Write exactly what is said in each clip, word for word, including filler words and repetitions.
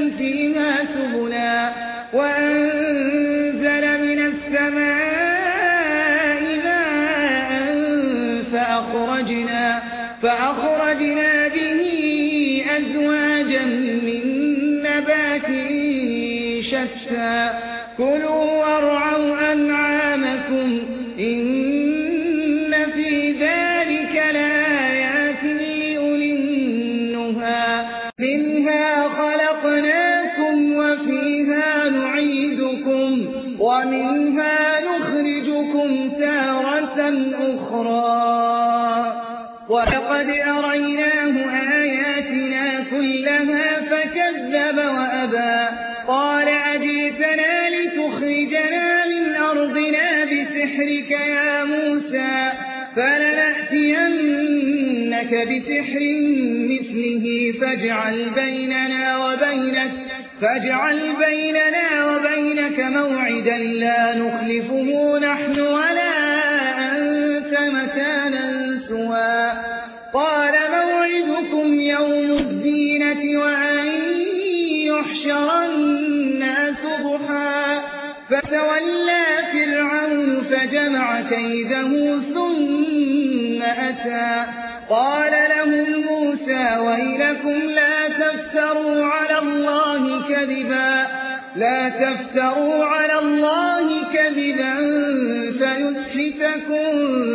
فيها سبلا وأنزل من السماء ماء فأخرجنا, فأخرجنا به أزواجا من نبات شتى كلوا وارعوا أنعامكم إن في ذلك لآيات لأولي النهى منها خلقناكم وفيها نعيدكم ومنها نخرجكم تارة أخرى ولقد أريناه آياتنا كلها فكذب وأبى قال أجئتنا لتخرجنا من أرضنا بسحرك يا موسى فلنأتينك بسحر مثله فاجعل بيننا وبينك فاجعل بيننا وبينك موعدا لا نخلفه نحن ولا أنت مكانا سوى قال موعدكم يوم الزينة وأن يحشر الناس ضحى فتولى فرعون فجمع كيده ثم أتى قال لهم موسى ويلكم لا تفتروا على الله كذبا لا تفتروا على الله كذبا فيسحتكم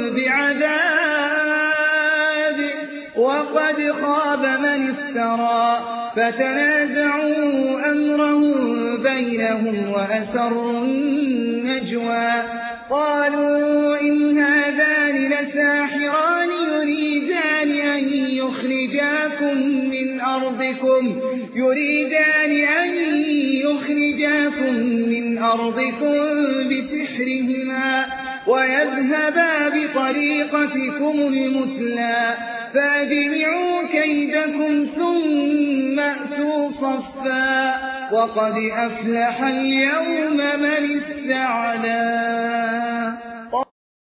بعذاب وقد خاب من افترى فتنازعوا أمرهم بينهم وأسروا النجوى قالوا إن هذان لساحران يريدان أن يخرجاكم من أرضكم يريدان أن يخرجاكم من أرضكم بسحرهما ويذهبا بطريقتكم المثلى فاجمعوا كيدكم ثم أتوا صفا وقد أفلح اليوم من استعلى